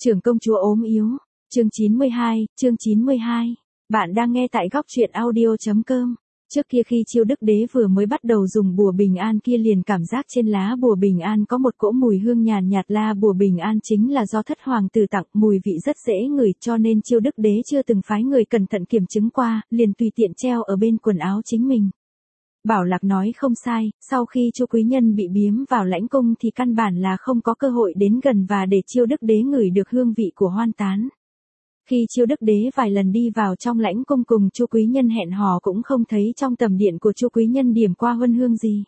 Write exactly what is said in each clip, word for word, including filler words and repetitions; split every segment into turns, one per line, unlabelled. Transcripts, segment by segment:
Trưởng công chúa ốm yếu, chương chín mươi hai, chương chín mươi hai. Bạn đang nghe tại góc truyện audio.com. Trước kia khi Chiêu Đức Đế vừa mới bắt đầu dùng bùa bình an kia liền cảm giác trên lá bùa bình an có một cỗ mùi hương nhàn nhạt, la bùa bình an chính là do thất hoàng tử tặng, mùi vị rất dễ ngửi, cho nên Chiêu Đức Đế chưa từng phái người cẩn thận kiểm chứng qua, liền tùy tiện treo ở bên quần áo chính mình. Bảo Lạc nói không sai, sau khi Chu Quý Nhân bị biếm vào lãnh cung thì căn bản là không có cơ hội đến gần và để Chiêu Đức Đế ngửi được hương vị của hoan tán. Khi Chiêu Đức Đế vài lần đi vào trong lãnh cung cùng Chu Quý Nhân hẹn hò cũng không thấy trong tầm điện của Chu Quý Nhân điểm qua huân hương gì.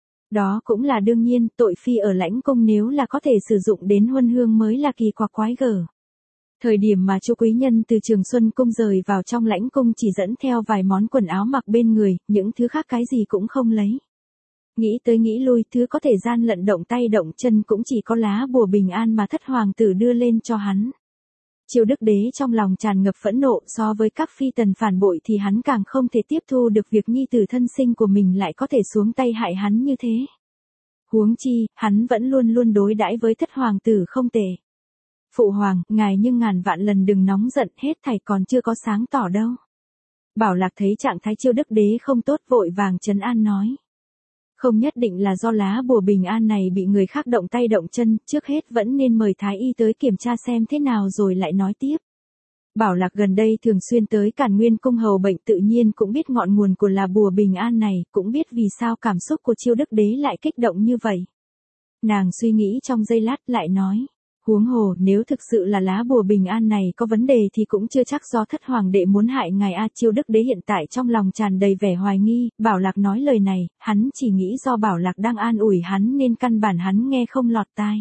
Đó cũng là đương nhiên, tội phi ở lãnh cung nếu là có thể sử dụng đến huân hương mới là kỳ quặc quái gở. Thời điểm mà Chu Quý Nhân từ Trường Xuân cung rời vào trong lãnh cung chỉ dẫn theo vài món quần áo mặc bên người, những thứ khác cái gì cũng không lấy. Nghĩ tới nghĩ lui, thứ có thể gian lận động tay động chân cũng chỉ có lá bùa bình an mà thất hoàng tử đưa lên cho hắn. Chiêu Đức Đế trong lòng tràn ngập phẫn nộ, so với các phi tần phản bội thì hắn càng không thể tiếp thu được việc nhi tử thân sinh của mình lại có thể xuống tay hại hắn như thế. Huống chi, hắn vẫn luôn luôn đối đãi với thất hoàng tử không tệ. Phụ hoàng, ngài nhưng ngàn vạn lần đừng nóng giận, hết thảy còn chưa có sáng tỏ đâu. Bảo Lạc thấy trạng thái Chiêu Đức Đế không tốt vội vàng trấn an nói. Không nhất định là do lá bùa bình an này bị người khác động tay động chân, trước hết vẫn nên mời thái y tới kiểm tra xem thế nào rồi lại nói tiếp. Bảo Lạc gần đây thường xuyên tới Càn Nguyên cung hầu bệnh, tự nhiên cũng biết ngọn nguồn của lá bùa bình an này, cũng biết vì sao cảm xúc của Chiêu Đức Đế lại kích động như vậy. Nàng suy nghĩ trong giây lát lại nói. Huống hồ, nếu thực sự là lá bùa bình an này có vấn đề thì cũng chưa chắc do thất hoàng đệ muốn hại ngài a. Chiêu Đức Đế hiện tại trong lòng tràn đầy vẻ hoài nghi, Bảo Lạc nói lời này, hắn chỉ nghĩ do Bảo Lạc đang an ủi hắn nên căn bản hắn nghe không lọt tai.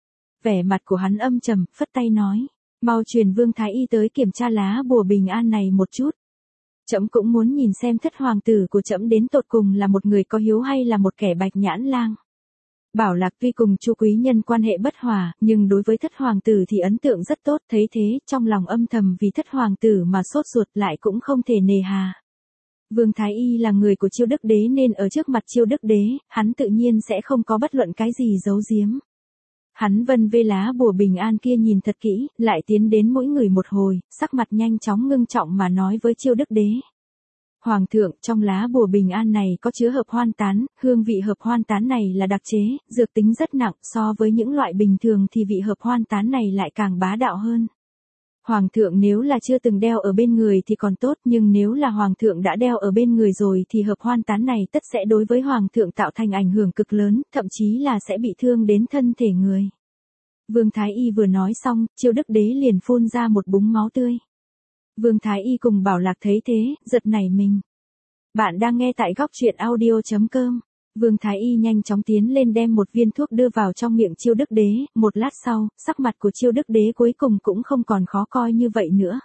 Vẻ mặt của hắn âm trầm, phất tay nói, mau truyền Vương Thái Y tới kiểm tra lá bùa bình an này một chút. Trẫm cũng muốn nhìn xem thất hoàng tử của trẫm đến tột cùng là một người có hiếu hay là một kẻ bạch nhãn lang. Bảo Lạc tuy cùng Chu Quý Nhân quan hệ bất hòa, nhưng đối với thất hoàng tử thì ấn tượng rất tốt, thấy thế, trong lòng âm thầm vì thất hoàng tử mà sốt ruột lại cũng không thể nề hà. Vương Thái Y là người của Chiêu Đức Đế nên ở trước mặt Chiêu Đức Đế, hắn tự nhiên sẽ không có bất luận cái gì giấu giếm. Hắn vân vê lá bùa bình an kia nhìn thật kỹ, lại tiến đến mỗi người một hồi, sắc mặt nhanh chóng ngưng trọng mà nói với Chiêu Đức Đế. Hoàng thượng, trong lá bùa bình an này có chứa hợp hoan tán, hương vị hợp hoan tán này là đặc chế, dược tính rất nặng, so với những loại bình thường thì vị hợp hoan tán này lại càng bá đạo hơn. Hoàng thượng nếu là chưa từng đeo ở bên người thì còn tốt, nhưng nếu là hoàng thượng đã đeo ở bên người rồi thì hợp hoan tán này tất sẽ đối với hoàng thượng tạo thành ảnh hưởng cực lớn, thậm chí là sẽ bị thương đến thân thể người. Vương Thái Y vừa nói xong, Chiêu Đức Đế liền phun ra một búng máu tươi. Vương Thái Y cùng Bảo Lạc thấy thế, giật nảy mình. Bạn đang nghe tại góc truyện audio.com. Vương Thái Y nhanh chóng tiến lên đem một viên thuốc đưa vào trong miệng Chiêu Đức Đế, một lát sau, sắc mặt của Chiêu Đức Đế cuối cùng cũng không còn khó coi như vậy nữa.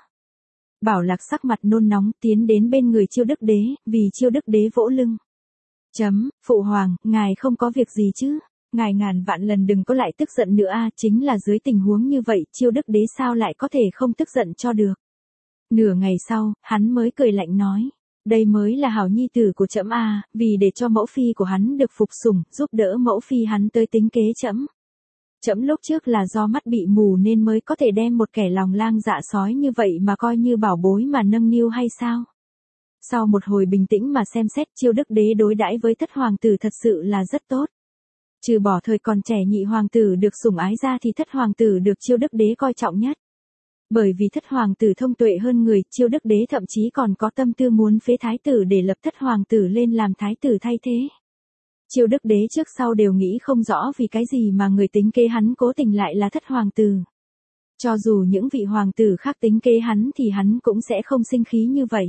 Bảo Lạc sắc mặt nôn nóng tiến đến bên người Chiêu Đức Đế, vì Chiêu Đức Đế vỗ lưng. Chấm, phụ hoàng, ngài không có việc gì chứ? Ngài ngàn vạn lần đừng có lại tức giận nữa a, chính là dưới tình huống như vậy, Chiêu Đức Đế sao lại có thể không tức giận cho được. Nửa ngày sau, hắn mới cười lạnh nói, đây mới là hảo nhi tử của trẫm a, vì để cho mẫu phi của hắn được phục sủng, giúp đỡ mẫu phi hắn tới tính kế trẫm. Trẫm lúc trước là do mắt bị mù nên mới có thể đem một kẻ lòng lang dạ sói như vậy mà coi như bảo bối mà nâng niu hay sao? Sau một hồi bình tĩnh mà xem xét, Chiêu Đức Đế đối đãi với thất hoàng tử thật sự là rất tốt. Trừ bỏ thời còn trẻ nhị hoàng tử được sủng ái ra thì thất hoàng tử được Chiêu Đức Đế coi trọng nhất. Bởi vì thất hoàng tử thông tuệ hơn người, Chiêu Đức Đế thậm chí còn có tâm tư muốn phế thái tử để lập thất hoàng tử lên làm thái tử thay thế. Chiêu Đức Đế trước sau đều nghĩ không rõ vì cái gì mà người tính kế hắn cố tình lại là thất hoàng tử. Cho dù những vị hoàng tử khác tính kế hắn thì hắn cũng sẽ không sinh khí như vậy.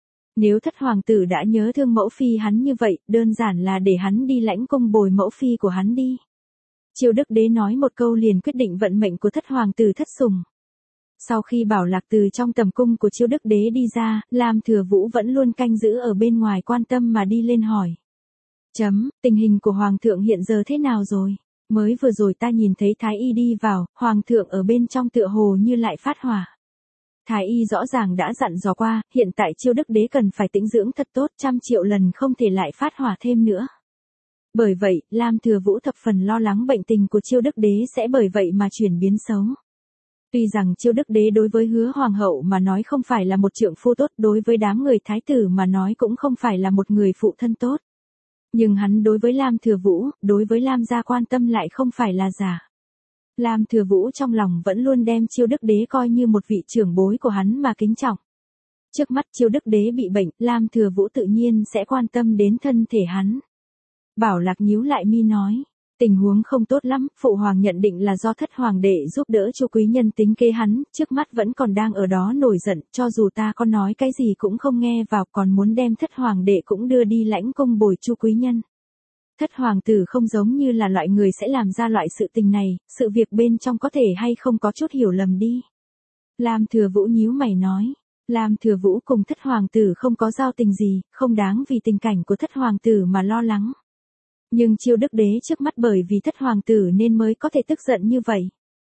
Nếu thất hoàng tử đã nhớ thương mẫu phi hắn như vậy, đơn giản là để hắn đi lãnh cung bồi mẫu phi của hắn đi. Chiêu Đức Đế nói một câu liền quyết định vận mệnh của thất hoàng tử thất sủng. Sau khi Bảo Lạc từ trong tầm cung của Chiêu Đức Đế đi ra, Lam Thừa Vũ vẫn luôn canh giữ ở bên ngoài quan tâm mà đi lên hỏi. Chấm, tình hình của Hoàng thượng hiện giờ thế nào rồi? Mới vừa rồi ta nhìn thấy Thái Y đi vào, Hoàng thượng ở bên trong tựa hồ như lại phát hỏa. Thái Y rõ ràng đã dặn dò qua, hiện tại Chiêu Đức Đế cần phải tĩnh dưỡng thật tốt, trăm triệu lần không thể lại phát hỏa thêm nữa. Bởi vậy, Lam Thừa Vũ thập phần lo lắng bệnh tình của Chiêu Đức Đế sẽ bởi vậy mà chuyển biến xấu. Tuy rằng Chiêu Đức Đế đối với Hứa Hoàng hậu mà nói không phải là một trượng phu tốt, đối với đám người thái tử mà nói cũng không phải là một người phụ thân tốt. Nhưng hắn đối với Lam Thừa Vũ, đối với Lam gia quan tâm lại không phải là giả. Lam Thừa Vũ trong lòng vẫn luôn đem Chiêu Đức Đế coi như một vị trưởng bối của hắn mà kính trọng. Trước mắt Chiêu Đức Đế bị bệnh, Lam Thừa Vũ tự nhiên sẽ quan tâm đến thân thể hắn. Bảo Lạc nhíu lại mi nói, tình huống không tốt lắm, phụ hoàng nhận định là do thất hoàng đệ giúp đỡ Chu quý nhân tính kế hắn, trước mắt vẫn còn đang ở đó nổi giận, cho dù ta có nói cái gì cũng không nghe vào, còn muốn đem thất hoàng đệ cũng đưa đi lãnh cung bồi Chu quý nhân. Thất hoàng tử không giống như là loại người sẽ làm ra loại sự tình này, sự việc bên trong có thể hay không có chút hiểu lầm đi. Lam Thừa Vũ nhíu mày nói, Lam Thừa Vũ cùng thất hoàng tử không có giao tình gì, không đáng vì tình cảnh của thất hoàng tử mà lo lắng. Nhưng Chiêu Đức Đế trước mắt bởi vì thất hoàng tử nên mới có thể tức giận như vậy.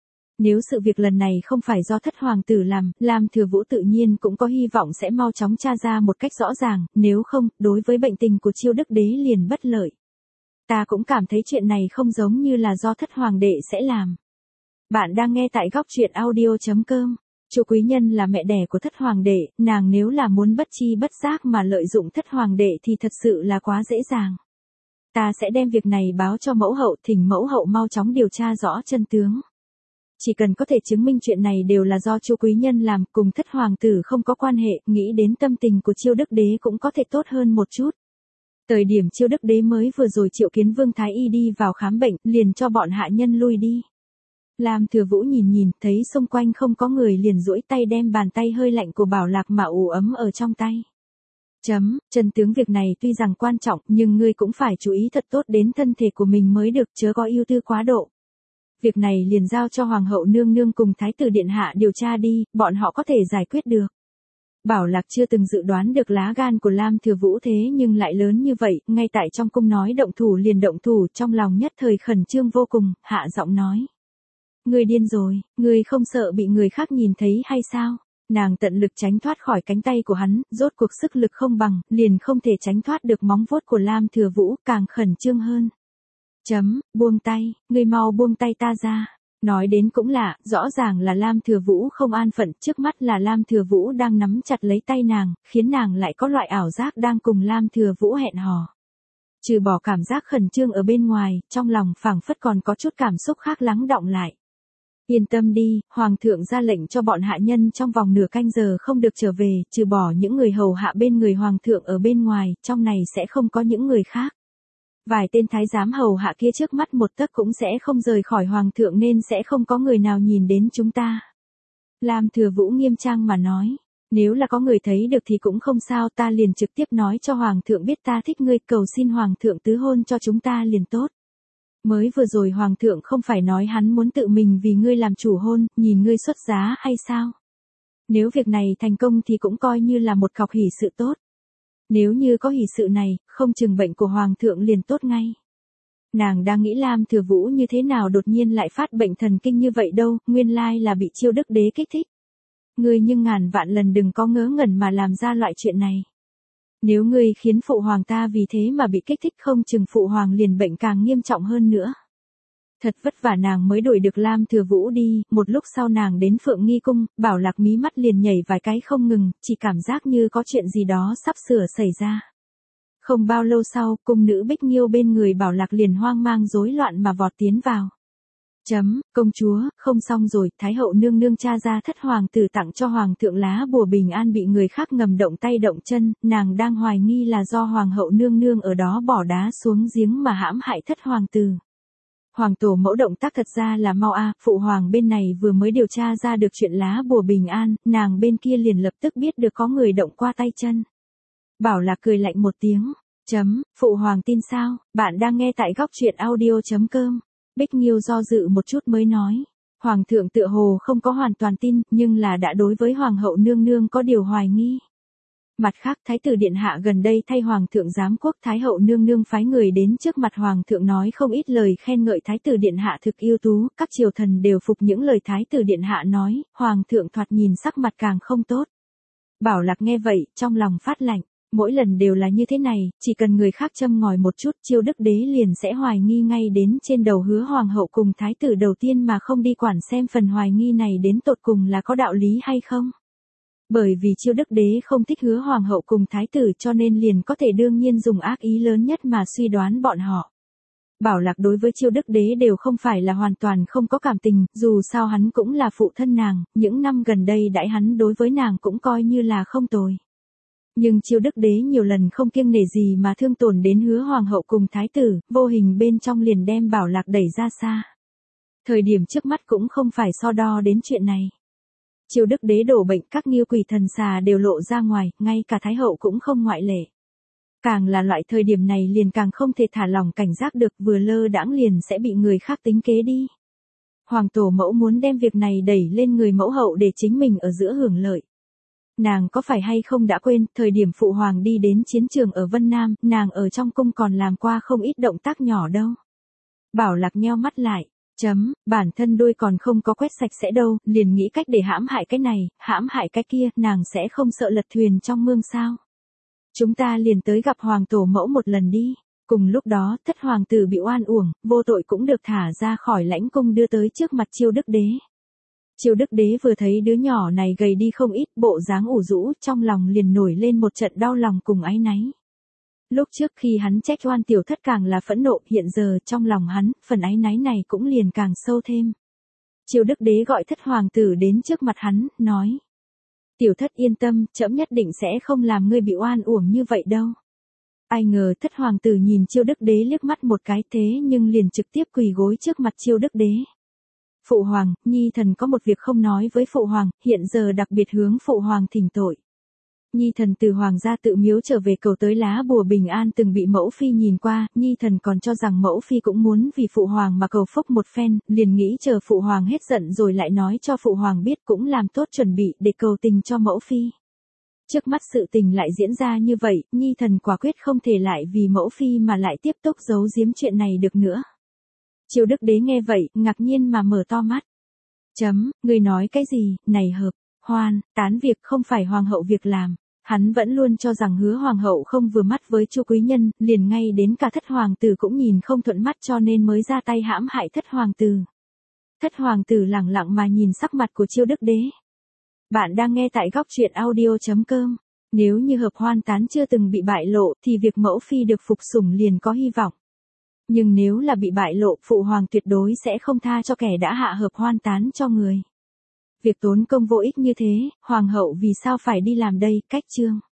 Nếu sự việc lần này không phải do thất hoàng tử làm, Lam Thừa Vũ tự nhiên cũng có hy vọng sẽ mau chóng tra ra một cách rõ ràng, nếu không, đối với bệnh tình của Chiêu Đức Đế liền bất lợi. Ta cũng cảm thấy chuyện này không giống như là do thất hoàng đệ sẽ làm. Bạn đang nghe tại góc truyện audio chấm com. Chu quý nhân là mẹ đẻ của thất hoàng đệ, nàng nếu là muốn bất chi bất giác mà lợi dụng thất hoàng đệ thì thật sự là quá dễ dàng. Ta sẽ đem việc này báo cho mẫu hậu, thỉnh mẫu hậu mau chóng điều tra rõ chân tướng. Chỉ cần có thể chứng minh chuyện này đều là do Chu quý nhân làm, cùng thất hoàng tử không có quan hệ, nghĩ đến tâm tình của Chiêu Đức Đế cũng có thể tốt hơn một chút. Thời điểm Chiêu Đức Đế mới vừa rồi triệu kiến Vương Thái Y đi vào khám bệnh, liền cho bọn hạ nhân lui đi. Lam Thừa Vũ nhìn nhìn, thấy xung quanh không có người liền duỗi tay đem bàn tay hơi lạnh của Bảo Lạc mà ủ ấm ở trong tay. Chấm, chân tướng việc này tuy rằng quan trọng, nhưng ngươi cũng phải chú ý thật tốt đến thân thể của mình mới được, chớ có ưu tư quá độ. Việc này liền giao cho Hoàng hậu nương nương cùng Thái tử điện hạ điều tra đi, bọn họ có thể giải quyết được. Bảo Lạc chưa từng dự đoán được lá gan của Lam Thừa Vũ thế nhưng lại lớn như vậy, ngay tại trong cung nói động thủ liền động thủ, trong lòng nhất thời khẩn trương vô cùng, hạ giọng nói. Ngươi điên rồi, ngươi không sợ bị người khác nhìn thấy hay sao? Nàng tận lực tránh thoát khỏi cánh tay của hắn, rốt cuộc sức lực không bằng, liền không thể tránh thoát được móng vuốt của Lam Thừa Vũ, càng khẩn trương hơn. Chấm, buông tay, ngươi mau buông tay ta ra. Nói đến cũng lạ, rõ ràng là Lam Thừa Vũ không an phận, trước mắt là Lam Thừa Vũ đang nắm chặt lấy tay nàng, khiến nàng lại có loại ảo giác đang cùng Lam Thừa Vũ hẹn hò. Trừ bỏ cảm giác khẩn trương ở bên ngoài, trong lòng phảng phất còn có chút cảm xúc khác lắng đọng lại. Yên tâm đi, Hoàng thượng ra lệnh cho bọn hạ nhân trong vòng nửa canh giờ không được trở về, trừ bỏ những người hầu hạ bên người Hoàng thượng ở bên ngoài, trong này sẽ không có những người khác. Vài tên thái giám hầu hạ kia trước mắt một tấc cũng sẽ không rời khỏi Hoàng thượng nên sẽ không có người nào nhìn đến chúng ta. Lam Thừa Vũ nghiêm trang mà nói, nếu là có người thấy được thì cũng không sao, ta liền trực tiếp nói cho Hoàng thượng biết ta thích ngươi, cầu xin Hoàng thượng tứ hôn cho chúng ta liền tốt. Mới vừa rồi Hoàng thượng không phải nói hắn muốn tự mình vì ngươi làm chủ hôn, nhìn ngươi xuất giá hay sao? Nếu việc này thành công thì cũng coi như là một cọc hỷ sự tốt. Nếu như có hỷ sự này, không chừng bệnh của Hoàng thượng liền tốt ngay. Nàng đang nghĩ Lam Thừa Vũ như thế nào đột nhiên lại phát bệnh thần kinh như vậy đâu, nguyên lai là bị Chiêu Đức Đế kích thích. Ngươi nhưng ngàn vạn lần đừng có ngớ ngẩn mà làm ra loại chuyện này. Nếu ngươi khiến phụ hoàng ta vì thế mà bị kích thích không chừng phụ hoàng liền bệnh càng nghiêm trọng hơn nữa. Thật vất vả nàng mới đuổi được Lam Thừa Vũ đi, một lúc sau nàng đến Phượng Nghi Cung, Bảo Lạc mí mắt liền nhảy vài cái không ngừng, chỉ cảm giác như có chuyện gì đó sắp sửa xảy ra. Không bao lâu sau, cung nữ Bích Nghiêu bên người Bảo Lạc liền hoang mang rối loạn mà vọt tiến vào. Chấm, công chúa, không xong rồi, Thái hậu nương nương cha ra thất hoàng tử tặng cho Hoàng thượng lá bùa bình an bị người khác ngầm động tay động chân, nàng đang hoài nghi là do Hoàng hậu nương nương ở đó bỏ đá xuống giếng mà hãm hại thất hoàng tử. Hoàng tổ mẫu động tác thật ra là mau a, phụ hoàng bên này vừa mới điều tra ra được chuyện lá bùa bình an, nàng bên kia liền lập tức biết được có người động qua tay chân. Bảo Lạc cười lạnh một tiếng, chấm, phụ hoàng tin sao, bạn đang nghe tại góc truyện audio chấm com. Bích Nghiêu do dự một chút mới nói, Hoàng thượng tựa hồ không có hoàn toàn tin, nhưng là đã đối với Hoàng hậu nương nương có điều hoài nghi. Mặt khác, Thái tử điện hạ gần đây thay Hoàng thượng giám quốc, Thái hậu nương nương phái người đến trước mặt Hoàng thượng nói không ít lời khen ngợi Thái tử điện hạ thực ưu tú, các triều thần đều phục những lời Thái tử điện hạ nói, Hoàng thượng thoạt nhìn sắc mặt càng không tốt. Bảo Lạc nghe vậy, trong lòng phát lạnh, Mỗi lần đều là như thế này, chỉ cần người khác châm ngòi một chút, Chiêu Đức Đế liền sẽ hoài nghi ngay đến trên đầu Hứa hoàng hậu cùng thái tử đầu tiên mà không đi quản xem phần hoài nghi này đến tột cùng là có đạo lý hay không. Bởi vì Chiêu Đức Đế không thích Hứa hoàng hậu cùng thái tử cho nên liền có thể đương nhiên dùng ác ý lớn nhất mà suy đoán bọn họ. Bảo Lạc đối với Chiêu Đức Đế đều không phải là hoàn toàn không có cảm tình, dù sao hắn cũng là phụ thân nàng, những năm gần đây đãi hắn đối với nàng cũng coi như là không tồi. Nhưng Chiêu Đức Đế nhiều lần không kiêng nể gì mà thương tổn đến Hứa hoàng hậu cùng thái tử, vô hình bên trong liền đem Bảo Lạc đẩy ra xa. Thời điểm trước mắt cũng không phải so đo đến chuyện này. Chiêu Đức Đế đổ bệnh, các nghiêu quỷ thần xà đều lộ ra ngoài, ngay cả thái hậu cũng không ngoại lệ. Càng là loại thời điểm này liền càng không thể thả lỏng cảnh giác được, vừa lơ đãng liền sẽ bị người khác tính kế đi. Hoàng tổ mẫu muốn đem việc này đẩy lên người mẫu hậu để chính mình ở giữa hưởng lợi. Nàng có phải hay không đã quên, thời điểm phụ hoàng đi đến chiến trường ở Vân Nam, nàng ở trong cung còn làm qua không ít động tác nhỏ đâu. Bảo Lạc nheo mắt lại, chấm, bản thân đuôi còn không có quét sạch sẽ đâu, liền nghĩ cách để hãm hại cái này, hãm hại cái kia, nàng sẽ không sợ lật thuyền trong mương sao. Chúng ta liền tới gặp hoàng tổ mẫu một lần đi. Cùng lúc đó, thất hoàng tử bị oan uổng, vô tội cũng được thả ra khỏi lãnh cung đưa tới trước mặt Chiêu Đức Đế. Chiêu Đức Đế vừa thấy đứa nhỏ này gầy đi không ít, bộ dáng ủ rũ, trong lòng liền nổi lên một trận đau lòng cùng áy náy. Lúc trước khi hắn trách oan tiểu thất càng là phẫn nộ, hiện giờ trong lòng hắn, phần áy náy này cũng liền càng sâu thêm. Chiêu Đức Đế gọi thất hoàng tử đến trước mặt hắn, nói. Tiểu thất yên tâm, trẫm nhất định sẽ không làm ngươi bị oan uổng như vậy đâu. Ai ngờ thất hoàng tử nhìn Chiêu Đức Đế liếc mắt một cái thế nhưng liền trực tiếp quỳ gối trước mặt Chiêu Đức Đế. Phụ hoàng, nhi thần có một việc không nói với phụ hoàng, hiện giờ đặc biệt hướng phụ hoàng thỉnh tội. Nhi thần từ hoàng gia tự miếu trở về cầu tới lá bùa bình an từng bị mẫu phi nhìn qua, nhi thần còn cho rằng mẫu phi cũng muốn vì phụ hoàng mà cầu phúc một phen, liền nghĩ chờ phụ hoàng hết giận rồi lại nói cho phụ hoàng biết cũng làm tốt chuẩn bị để cầu tình cho mẫu phi. Trước mắt sự tình lại diễn ra như vậy, nhi thần quả quyết không thể lại vì mẫu phi mà lại tiếp tục giấu giếm chuyện này được nữa. Chiêu Đức Đế nghe vậy, ngạc nhiên mà mở to mắt. Chấm, người nói cái gì, này hợp, hoan, tán việc không phải hoàng hậu việc làm. Hắn vẫn luôn cho rằng Hứa hoàng hậu không vừa mắt với Chu quý nhân, liền ngay đến cả thất hoàng tử cũng nhìn không thuận mắt cho nên mới ra tay hãm hại thất hoàng tử. Thất hoàng tử lẳng lặng mà nhìn sắc mặt của Chiêu Đức Đế. Bạn đang nghe tại góc truyện audio chấm com. Nếu như hợp hoan tán chưa từng bị bại lộ thì việc mẫu phi được phục sủng liền có hy vọng. Nhưng nếu là bị bại lộ, phụ hoàng tuyệt đối sẽ không tha cho kẻ đã hạ hợp hoan tán cho người. Việc tốn công vô ích như thế, hoàng hậu vì sao phải đi làm đây, cách chương.